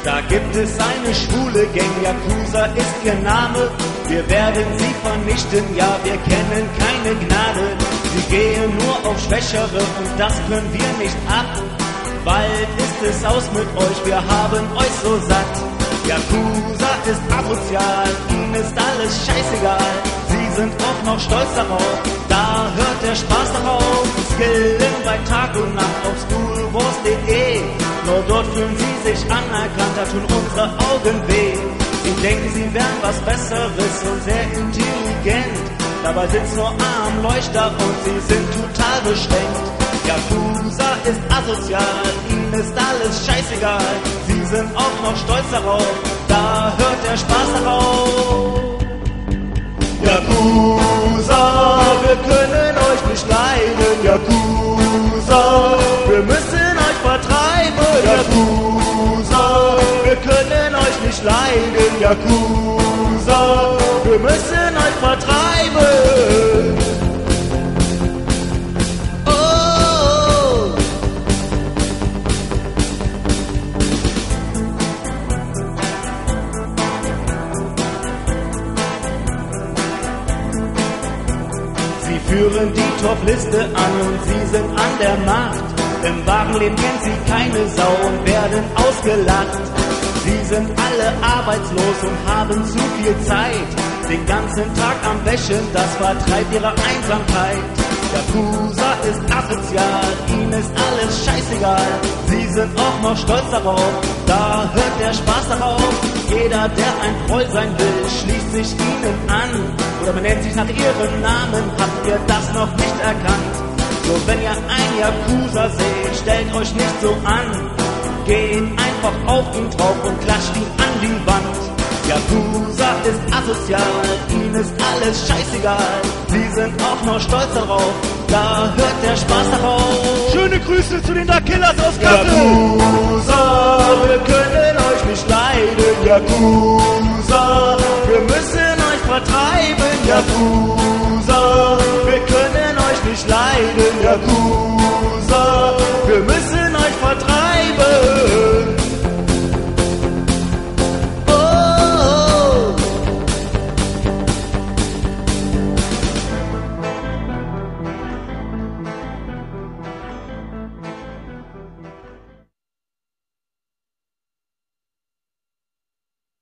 Da gibt es eine schwule Gang, Yakuza ist ihr Name. Wir werden sie vernichten, ja, wir kennen keine Gnade. Sie gehen nur auf Schwächere und das können wir nicht ab. Bald ist es aus mit euch, wir haben euch so satt. Yakuza ist asozial, ihnen ist alles scheißegal. Sie sind auch noch stolz darauf, da hört der Spaß darauf. Skillen bei Tag und Nacht auf schoolwars.de. Nur dort fühlen sie sich anerkannt, da tun unsere Augen weh. Sie denken, sie wären was Besseres und sehr intelligent. Dabei sitzt nur am Leuchter und sie sind total beschränkt. Yakuza ist asozial, ihnen ist alles scheißegal. Sie sind auch noch stolz darauf, da hört der Spaß darauf. Yakuza, wir können euch nicht leiden. Yakuza, wir müssen euch vertreiben. Yakuza, wir können euch nicht leiden. Yakuza, wir müssen euch vertreiben. Sie führen die Top-Liste an und sie sind an der Macht. Im wahren Leben kennt sie keine Sau und werden ausgelacht. Sie sind alle arbeitslos und haben zu viel Zeit. Den ganzen Tag am Wäschen, das vertreibt ihre Einsamkeit. Yakuza ist asozial, ihnen ist alles scheißegal. Sie sind auch noch stolz darauf, da hört der Spaß darauf. Jeder, der ein Troll sein will, schließt sich ihnen an. Oder man nennt sich nach ihrem Namen, habt ihr das noch nicht erkannt? So, wenn ihr ein Yakuza seht, stellt euch nicht so an. Geht einfach auf ihn drauf und klatscht ihn an die Wand. Yakuza ist asozial, ihnen ist alles scheißegal. Sie sind auch noch stolz darauf, da hört der Spaß darauf. Schöne Grüße zu den Dark Killers aus Kassel. Yakuza, wir können euch nicht leiden. Yakuza, wir müssen euch vertreiben. Yakuza, wir können euch nicht leiden. Yakuza.